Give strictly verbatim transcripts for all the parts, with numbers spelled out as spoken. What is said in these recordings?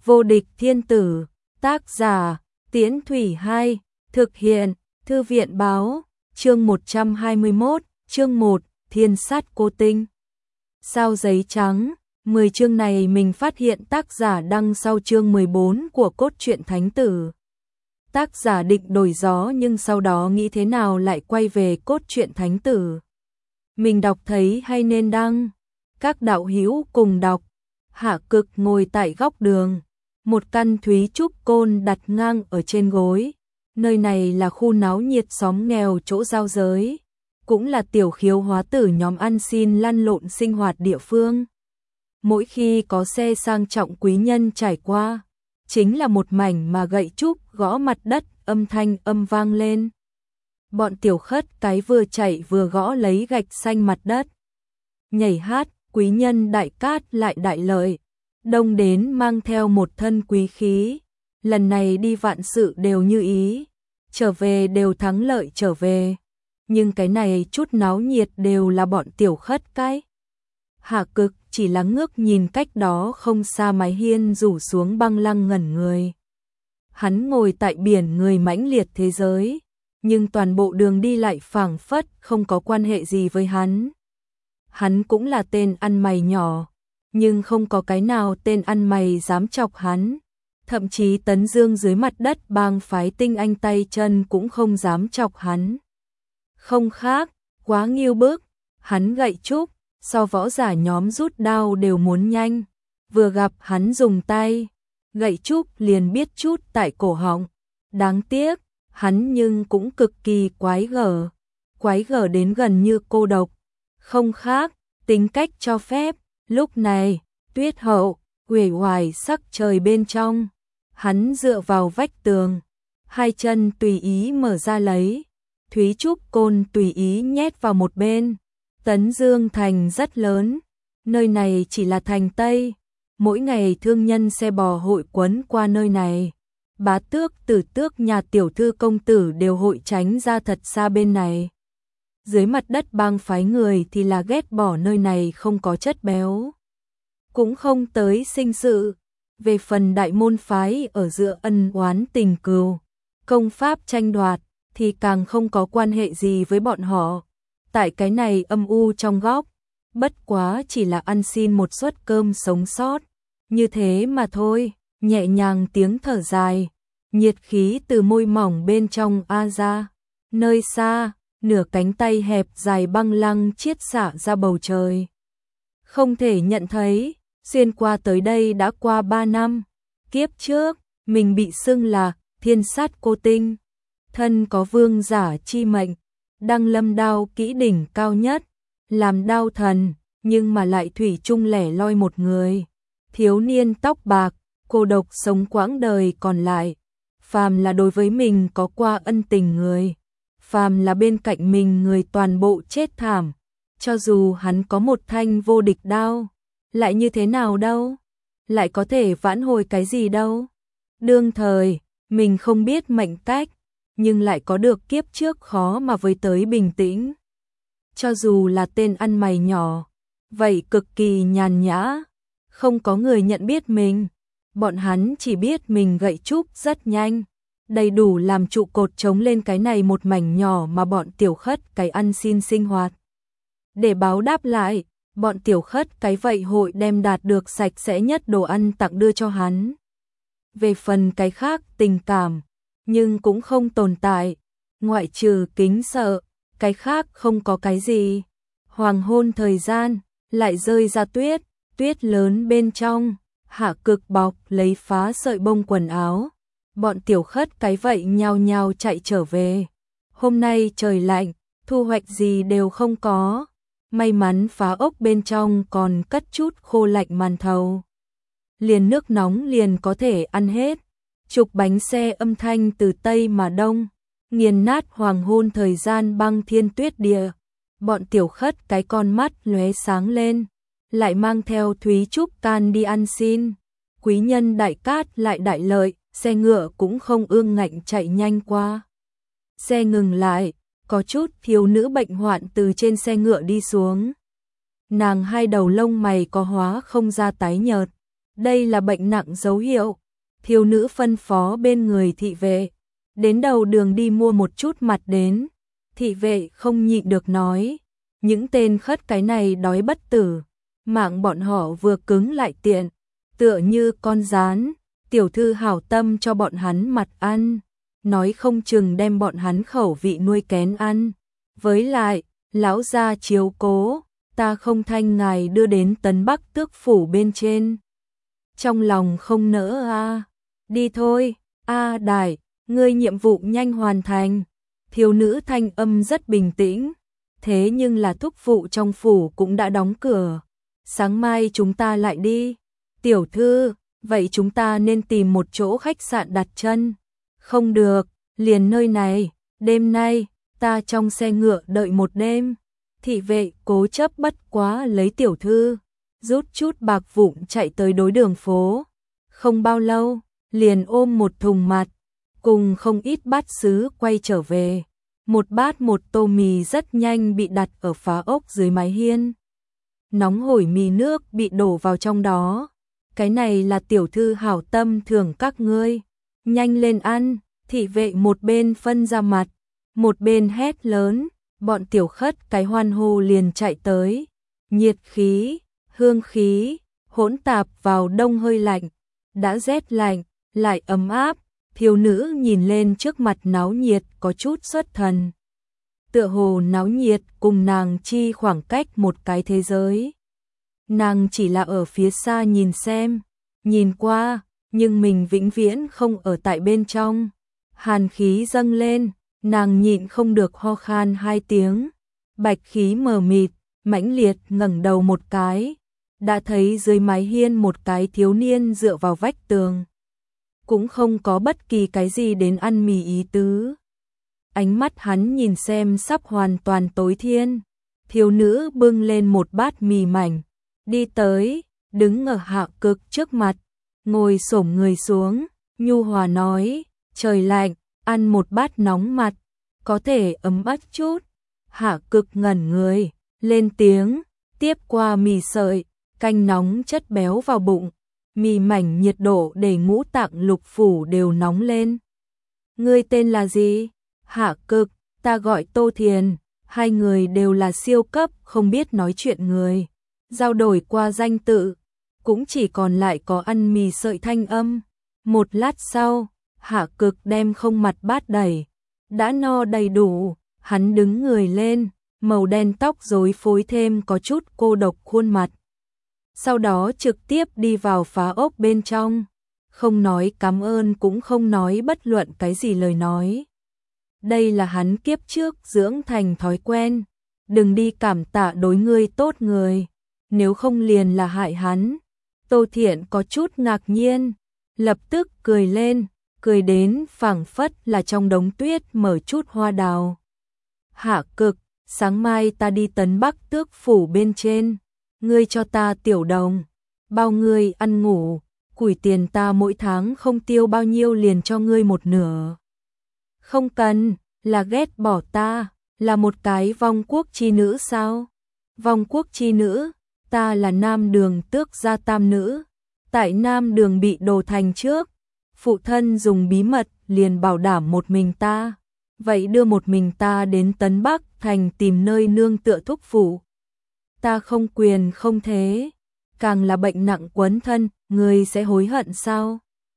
Vô địch thiên tử, tác giả, Tiễn Thủy hai, thực hiện, Thư viện báo, chương một trăm hai mươi mốt, chương một, Thiên sát cô tinh. Sao giấy trắng, mười chương này mình phát hiện tác giả đăng sau chương mười bốn của cốt truyện Thánh Tử. Tác giả định đổi gió nhưng sau đó nghĩ thế nào lại quay về cốt truyện Thánh Tử. Mình đọc thấy hay nên đăng. Các đạo hữu cùng đọc. Hạ Cực ngồi tại góc đường, một căn thúy trúc côn đặt ngang ở trên gối. Nơi này là khu náo nhiệt xóm nghèo chỗ giao giới, cũng là tiểu khiếu hóa tử nhóm ăn xin lăn lộn sinh hoạt địa phương. Mỗi khi có xe sang trọng quý nhân trải qua, chính là một mảnh mà gậy trúc gõ mặt đất, âm thanh âm vang lên. Bọn tiểu khất cái vừa chạy vừa gõ lấy gạch xanh mặt đất. Nhảy hát, quý nhân đại cát lại đại lợi, đông đến mang theo một thân quý khí. Lần này đi vạn sự đều như ý, trở về đều thắng lợi trở về. Nhưng cái này chút náo nhiệt đều là bọn tiểu khất cái. Hạ Cực chỉ là ngước nhìn cách đó không xa mái hiên rủ xuống băng lăng ngẩn người. Hắn ngồi tại biển người mãnh liệt thế giới, nhưng toàn bộ đường đi lại phảng phất không có quan hệ gì với hắn. Hắn cũng là tên ăn mày nhỏ, nhưng không có cái nào tên ăn mày dám chọc hắn. Thậm chí Tấn Dương dưới mặt đất bang phái tinh anh tay chân cũng không dám chọc hắn. Không khác, quá nghiêu bức, hắn gậy trúc, so võ giả nhóm rút đao đều muốn nhanh. Vừa gặp hắn dùng tay, gậy trúc liền biết chút tại cổ họng. Đáng tiếc, hắn nhưng cũng cực kỳ quái gở, quái gở đến gần như cô độc. Không khác, tính cách cho phép, lúc này, tuyết hậu, uể oải sắc trời bên trong. Hắn dựa vào vách tường, hai chân tùy ý mở ra lấy, thúy trúc côn tùy ý nhét vào một bên. Tấn Dương thành rất lớn, nơi này chỉ là thành Tây, mỗi ngày thương nhân xe bò hội quấn qua nơi này. Bá tước, tử tước, nhà tiểu thư công tử đều hội tránh ra thật xa bên này. Dưới mặt đất bang phái người thì là ghét bỏ nơi này không có chất béo, cũng không tới sinh sự. Về phần đại môn phái ở giữa ân oán tình cừu, công pháp tranh đoạt thì càng không có quan hệ gì với bọn họ. Tại cái này âm u trong góc, bất quá chỉ là ăn xin một suất cơm sống sót, như thế mà thôi. Nhẹ nhàng tiếng thở dài, nhiệt khí từ môi mỏng bên trong a ra. Nơi xa, nửa cánh tay hẹp dài băng lăng chiết xạ ra bầu trời. Không thể nhận thấy, xuyên qua tới đây đã qua ba năm. Kiếp trước, mình bị xưng là thiên sát cô tinh, thân có vương giả chi mệnh, đăng lâm đao kỹ đỉnh cao nhất, làm đao thần, nhưng mà lại thủy chung lẻ loi một người. Thiếu niên tóc bạc, cô độc sống quãng đời còn lại. Phàm là đối với mình có qua ân tình người, phàm là bên cạnh mình người toàn bộ chết thảm. Cho dù hắn có một thanh vô địch đao, lại như thế nào đâu? Lại có thể vãn hồi cái gì đâu? Đương thời, mình không biết mệnh cách, nhưng lại có được kiếp trước khó mà với tới bình tĩnh. Cho dù là tên ăn mày nhỏ, vậy cực kỳ nhàn nhã, không có người nhận biết mình. Bọn hắn chỉ biết mình gậy trúc rất nhanh, đầy đủ làm trụ cột chống lên cái này một mảnh nhỏ mà bọn tiểu khất cái ăn xin sinh hoạt. Để báo đáp lại, bọn tiểu khất cái vậy hội đem đạt được sạch sẽ nhất đồ ăn tặng đưa cho hắn. Về phần cái khác tình cảm, nhưng cũng không tồn tại, ngoại trừ kính sợ, cái khác không có cái gì. Hoàng hôn thời gian, lại rơi ra tuyết, tuyết lớn bên trong. Hạ Cực bọc lấy phá sợi bông quần áo, bọn tiểu khất cái vậy nhao nhao chạy trở về. Hôm nay trời lạnh, thu hoạch gì đều không có, may mắn phá ốc bên trong còn cất chút khô lạnh màn thầu. Liền nước nóng liền có thể ăn hết. Chục bánh xe âm thanh từ Tây mà Đông, nghiền nát hoàng hôn thời gian băng thiên tuyết địa. Bọn tiểu khất cái con mắt lóe sáng lên, lại mang theo thúy trúc can đi ăn xin. Quý nhân đại cát lại đại lợi, xe ngựa cũng không ương ngạnh chạy nhanh qua. Xe ngừng lại, có chút thiếu nữ bệnh hoạn từ trên xe ngựa đi xuống. Nàng hai đầu lông mày có hóa không ra tái nhợt, Đây là bệnh nặng dấu hiệu. Thiếu nữ phân phó bên người thị vệ. Đến đầu đường đi mua một chút mặt đến. Thị vệ không nhịn được nói. Những tên khất cái này đói bất tử. Mạng bọn họ vừa cứng lại tiện. Tựa như con gián. Tiểu thư hảo tâm cho bọn hắn mặt ăn. Nói không chừng đem bọn hắn khẩu vị nuôi kén ăn. Với lại, lão gia chiếu cố. Ta không thanh ngài đưa đến Tấn Bắc Tước phủ bên trên. Trong lòng không nỡ a. À. Đi thôi, a à, đại, ngươi nhiệm vụ nhanh hoàn thành. Thiếu nữ thanh âm rất bình tĩnh. Thế nhưng là thúc phụ trong phủ cũng đã đóng cửa. Sáng mai chúng ta lại đi. Tiểu thư, vậy chúng ta nên tìm một chỗ khách sạn đặt chân. Không được, liền nơi này, đêm nay, ta trong xe ngựa đợi một đêm. Thị vệ cố chấp bất quá lấy tiểu thư, rút chút bạc vụn chạy tới đối đường phố. Không bao lâu, liền ôm một thùng mặt, cùng không ít bát sứ quay trở về. Một bát một tô mì rất nhanh bị đặt ở phá ốc dưới mái hiên. Nóng hổi mì nước bị đổ vào trong đó. Cái này là tiểu thư hảo tâm thưởng các ngươi. Nhanh lên ăn, thị vệ một bên phân ra mặt, một bên hét lớn. Bọn tiểu khất cái hoan hô liền chạy tới. Nhiệt khí, hương khí, hỗn tạp vào đông hơi lạnh. Đã rét lạnh, lại ấm áp. Thiếu nữ nhìn lên trước mặt náo nhiệt có chút xuất thần. Tựa hồ náo nhiệt cùng nàng chi khoảng cách một cái thế giới. Nàng chỉ là ở phía xa nhìn xem, nhìn qua, nhưng mình vĩnh viễn không ở tại bên trong. Hàn khí dâng lên, nàng nhịn không được ho khan hai tiếng. Bạch khí mờ mịt, mãnh liệt ngẩng đầu một cái. Đã thấy dưới mái hiên một cái thiếu niên dựa vào vách tường. Cũng không có bất kỳ cái gì đến ăn mì ý tứ. Ánh mắt hắn nhìn xem sắp hoàn toàn tối thiên. Thiếu nữ bưng lên một bát mì mảnh. Đi tới, đứng ở Hạ Cực trước mặt. Ngồi xổm người xuống, nhu hòa nói. Trời lạnh, ăn một bát nóng mặt. Có thể ấm áp chút. Hạ Cực ngẩn người, lên tiếng. Tiếp qua mì sợi, canh nóng chất béo vào bụng. Mì mảnh nhiệt độ để ngũ tạng lục phủ đều nóng lên. Ngươi tên là gì? Hạ Cực, ta gọi Tô Thiền. Hai người đều là siêu cấp không biết nói chuyện người. Giao đổi qua danh tự, cũng chỉ còn lại có ăn mì sợi thanh âm. Một lát sau, Hạ Cực đem không mặt bát đầy. Đã no đầy đủ, hắn đứng người lên, màu đen tóc rối phối thêm có chút cô độc khuôn mặt. Sau đó trực tiếp đi vào phá ốc bên trong, không nói cảm ơn cũng không nói bất luận cái gì lời nói. Đây là hắn kiếp trước dưỡng thành thói quen, đừng đi cảm tạ đối ngươi tốt người, nếu không liền là hại hắn. Tô Thiện có chút ngạc nhiên, lập tức cười lên, cười đến phảng phất là trong đống tuyết mở chút hoa đào. Hạ Cực, sáng mai ta đi Tấn Bắc Tước phủ bên trên. Ngươi cho ta tiểu đồng, bao ngươi ăn ngủ, củi tiền ta mỗi tháng không tiêu bao nhiêu liền cho ngươi một nửa. Không cần, là ghét bỏ ta, là một cái vong quốc chi nữ sao? Vong quốc chi nữ, ta là Nam Đường Tước gia tam nữ, tại Nam Đường bị đổ thành trước, phụ thân dùng bí mật liền bảo đảm một mình ta, vậy đưa một mình ta đến Tấn Bắc thành tìm nơi nương tựa thúc phủ. Ta không quyền không thế, càng là bệnh nặng quấn thân, ngươi sẽ hối hận sao?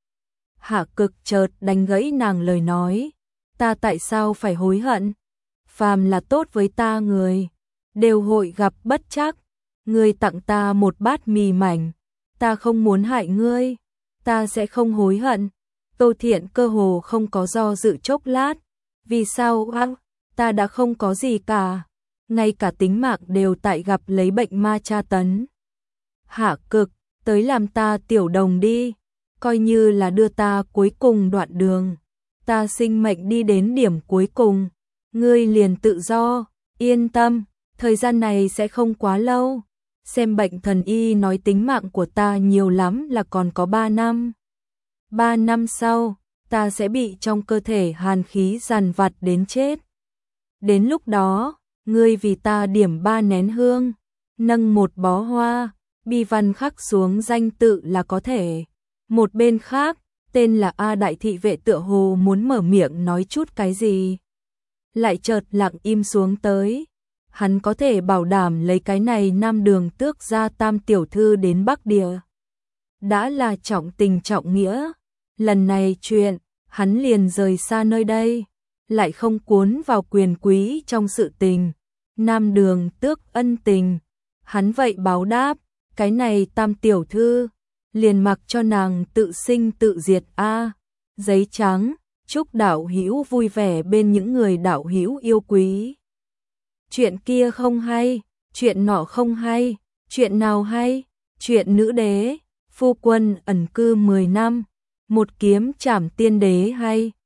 Hạ Cực chợt đánh gãy nàng lời nói, ta tại sao phải hối hận? Phàm là tốt với ta người, đều hội gặp bất trắc. Ngươi tặng ta một bát mì mảnh, ta không muốn hại ngươi, ta sẽ không hối hận. Tô Thiện cơ hồ không có do dự chốc lát, vì sao ăng, ta đã không có gì cả. Ngay cả tính mạng đều tại gặp lấy bệnh ma tra tấn. Hạ Cực, tới làm ta tiểu đồng đi, coi như là đưa ta cuối cùng đoạn đường. Ta sinh mệnh đi đến điểm cuối cùng, ngươi liền tự do, yên tâm, thời gian này sẽ không quá lâu. Xem bệnh thần y nói tính mạng của ta nhiều lắm là còn có ba năm. Ba năm sau, ta sẽ bị trong cơ thể hàn khí dằn vặt đến chết. Đến lúc đó, ngươi vì ta điểm ba nén hương, nâng một bó hoa, bi văn khắc xuống danh tự là có thể. Một bên khác, tên là A đại thị vệ tựa hồ muốn mở miệng nói chút cái gì. Lại chợt lặng im xuống tới. Hắn có thể bảo đảm lấy cái này Nam Đường Tước gia tam tiểu thư đến Bắc Địa. Đã là trọng tình trọng nghĩa. Lần này chuyện, hắn liền rời xa nơi đây. Lại không cuốn vào quyền quý trong sự tình. Nam Đường Tước ân tình. Hắn vậy báo đáp, cái này tam tiểu thư. Liền mặc cho nàng tự sinh tự diệt a. Giấy trắng, chúc đạo hữu vui vẻ bên những người đạo hữu yêu quý. Chuyện kia không hay, chuyện nọ không hay, chuyện nào hay? Chuyện nữ đế, phu quân ẩn cư mười năm, một kiếm trảm tiên đế hay.